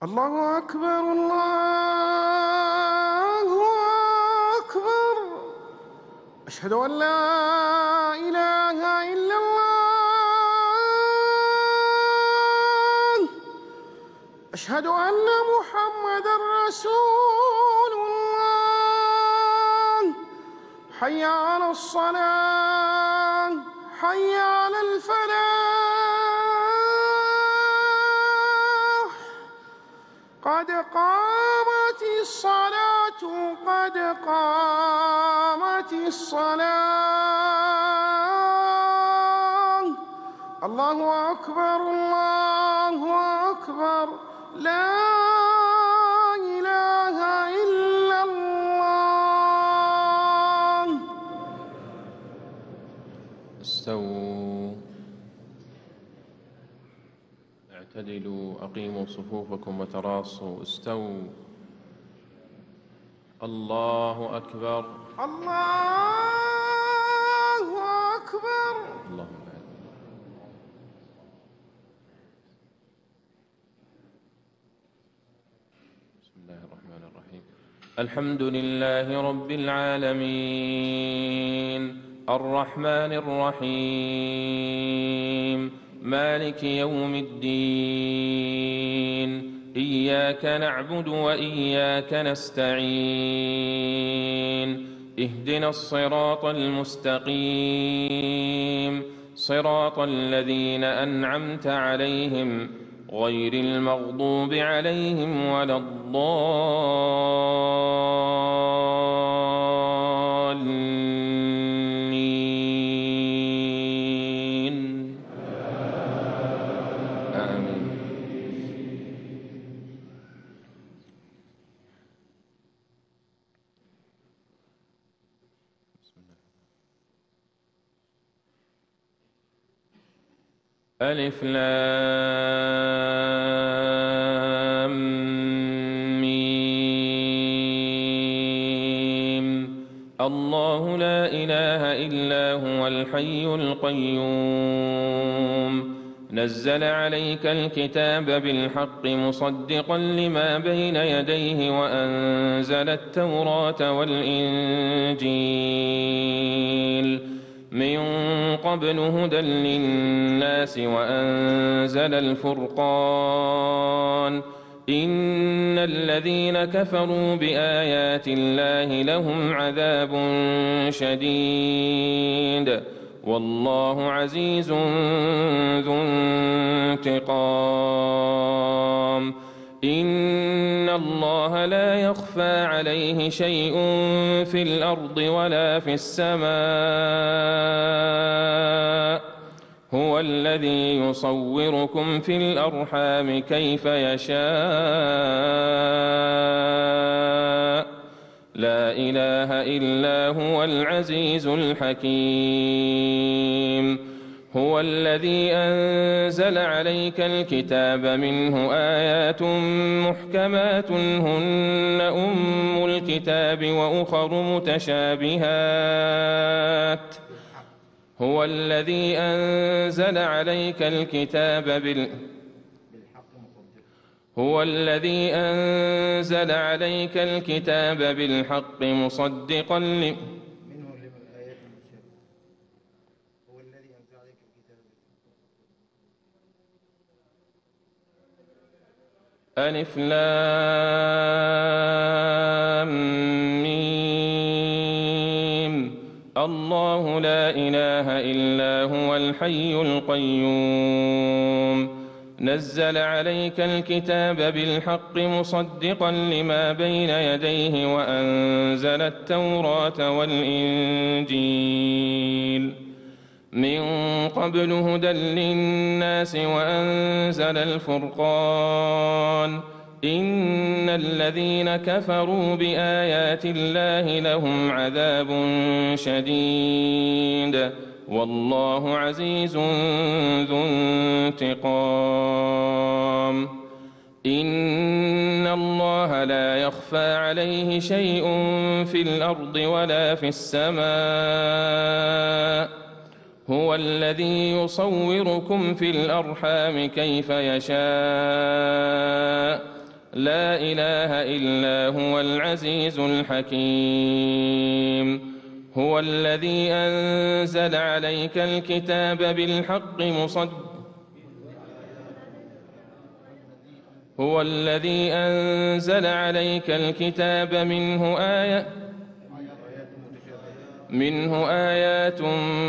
الله أكبر الله أكبر. أشهد أن لا إله إلا الله. أشهد أن محمدًا رسول الله. حي على الصلاة، حي على الفلاح. قد قامت الصلاة، قد قامت الصلاة. الله أكبر الله أكبر. لا إله إلا الله. استووا، اعتدلوا، أقيموا صفوفكم وتراصوا. استووا. الله أكبر. الله أكبر. اللهم بارك. بسم الله الرحمن الرحيم. الحمد لله رب العالمين، الرحمن الرحيم، مالك يوم الدين. إياك نعبد وإياك نستعين. اهدنا الصراط المستقيم، صراط الذين أنعمت عليهم غير المغضوب عليهم ولا الضالين. آمين. ألف لام ميم. الله لا إله إلا هو الحي القيوم. نزل عليك الكتاب بالحق مصدقا لما بين يديه وأنزل التوراة والإنجيل من قبل هدى للناس وأنزل الفرقان. إن الذين كفروا بآيات الله لهم عذاب شديد، والله عزيز ذو انتقام. إن الله لا يخفى عليه شيء في الأرض ولا في السماء. هو الذي يصوركم في الأرحام كيف يشاء. لا إله إلا هو العزيز الحكيم. هو الذي أنزل عليك الكتاب منه آيات محكمات هن أم الكتاب وأخر متشابهات. هو الذي أنزل عليك الكتاب بالحق مصدقا ألف لام ميم. الله لا إله إلا هو الحي القيوم. نزل عليك الكتاب بالحق مصدقا لما بين يديه وأنزل التوراة والإنجيل من قبل هدى للناس وأنزل الفرقان. إن الذين كفروا بآيات الله لهم عذاب شديد، والله عزيز ذو انتقام. إن الله لا يخفى عليه شيء في الأرض ولا في السماء. هو الذي يصوركم في الأرحام كيف يشاء. لا إله إلا هو العزيز الحكيم. هو الذي أنزل عليك الكتاب بالحق هو الذي أنزل عليك الكتاب منه آيات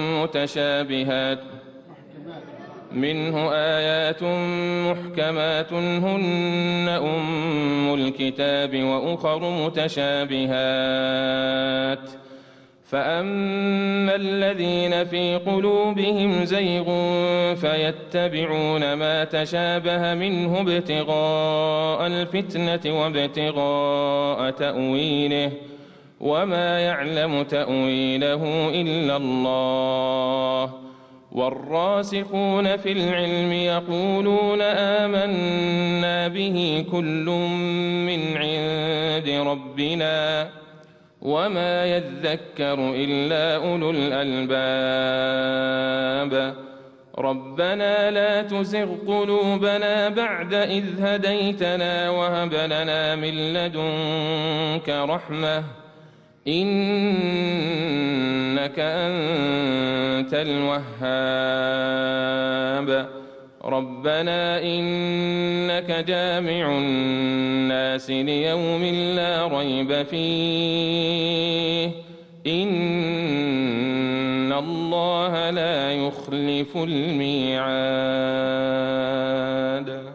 محكمات هن أم الكتاب وأخر متشابهات فأما الذين في قلوبهم زيغ فيتبعون ما تشابه منه ابتغاء الفتنة وابتغاء تأويله وما يعلم تأويله إلا الله. والراسخون في العلم يقولون آمنا به كل من عند ربنا وما يذكر إلا أولو الألباب. ربنا لا تزغ قلوبنا بعد إذ هديتنا وهب لنا من لدنك رحمة إنك أنت الوهاب. ربنا إنك جامع الناس ليوم لا ريب فيه إن الله لا يخلف الميعاد.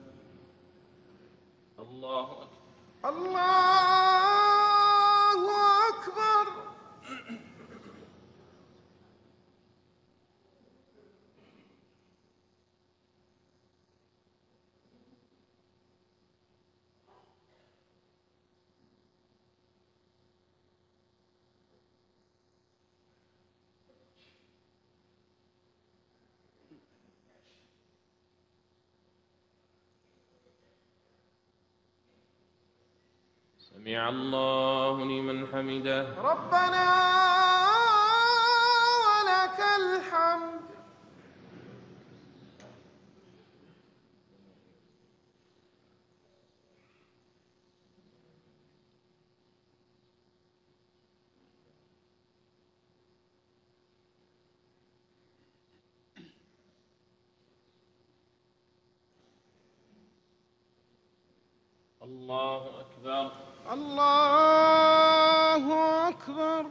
الله أكبر. الله أكبر. سمع الله لمن حمده. ربنا ولك الحمد. الله أكبر. الله أكبر.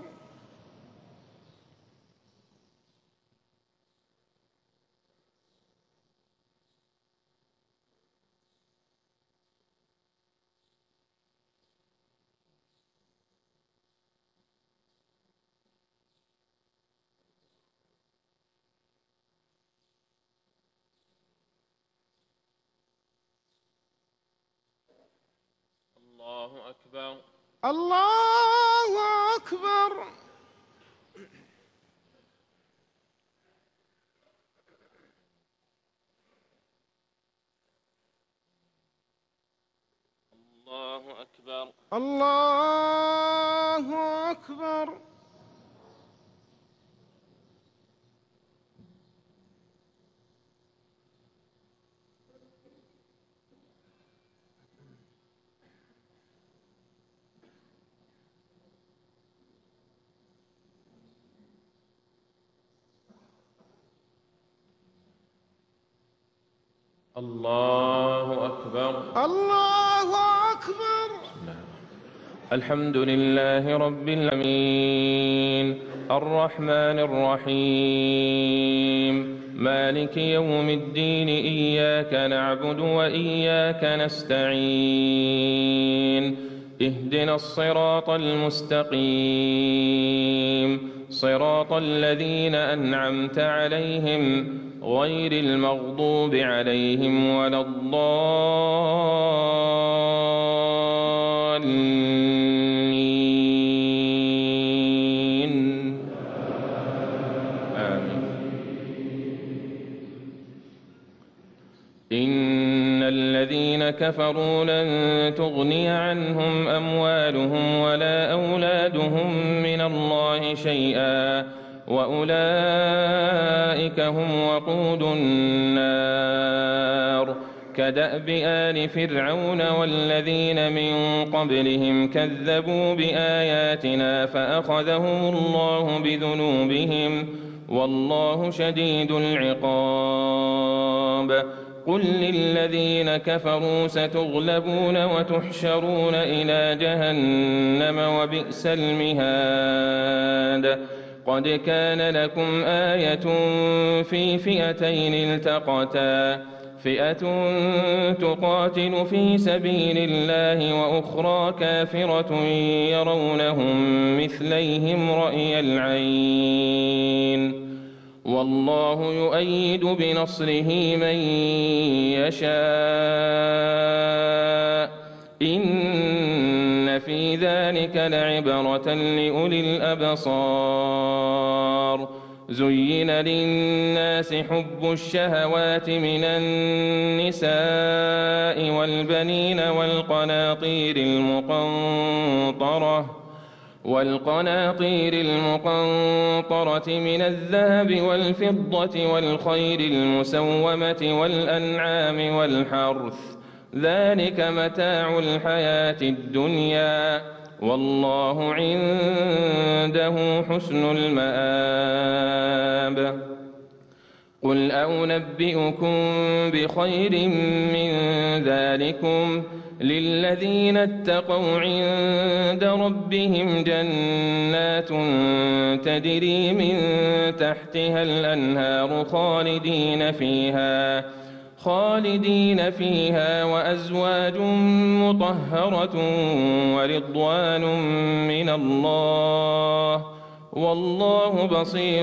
الله أكبر. الله أكبر. الله أكبر. الله أكبر. الله أكبر. الله أكبر. الحمد لله رب العالمين الرحمن الرحيم مالك يوم الدين إياك نعبد وإياك نستعين اهدنا الصراط المستقيم صراط الذين أنعمت عليهم غير المغضوب عليهم ولا الضالين آمين. إن الذين كفروا لن تغني عنهم أموالهم ولا أولادهم من الله شيئا وأولئك هم وقود النار كدأب آل فرعون والذين من قبلهم كذبوا بآياتنا فأخذهم الله بذنوبهم والله شديد العقاب قل للذين كفروا ستغلبون وتحشرون إلى جهنم وبئس المهاد قد كان لكم آية في فئتين التقتا فئة تقاتل في سبيل الله وأخرى كافرة يرونهم مثليهم رأي العين والله يؤيد بنصره من يشاء إن في ذلك لعبرة لأولي الأبصار زين للناس حب الشهوات من النساء والبنين والقناطير المقنطرة من الذهب والفضة والخيل المسومة والأنعام والحرث ذلك متاع الحياة الدنيا والله عنده حسن المآب قل أنبئكم بخير من ذلكم للذين اتقوا عند ربهم جنات تجري من تحتها الأنهار خالدين فيها وأزواج مطهرة ورضوان من الله والله بصير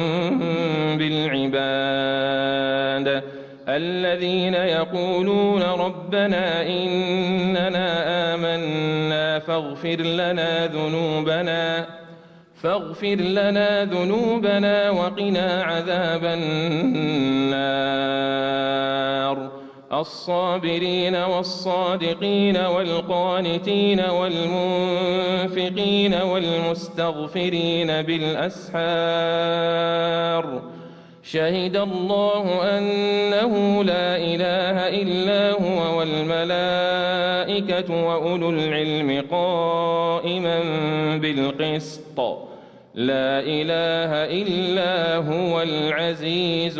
بالعباد الذين يقولون ربنا إننا آمنا فاغفر لنا ذنوبنا وقنا عذاب النار الصابرين والصادقين والقانتين والمنفقين والمستغفرين بالأسحار شهد الله أنه لا إله إلا هو والملائكة وأولو العلم قائما بالقسط لا إله إلا هو العزيز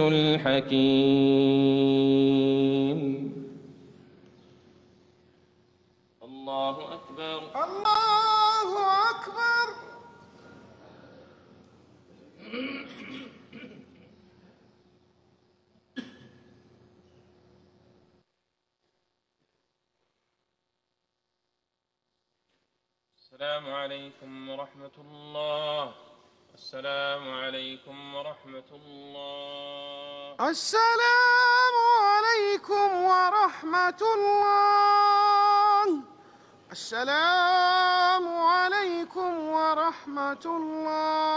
الحكيم الله أكبر الله أكبر. السلام عليكم ورحمة الله. السلام عليكم ورحمة الله. السلام عليكم ورحمة الله. السلام عليكم ورحمة الله.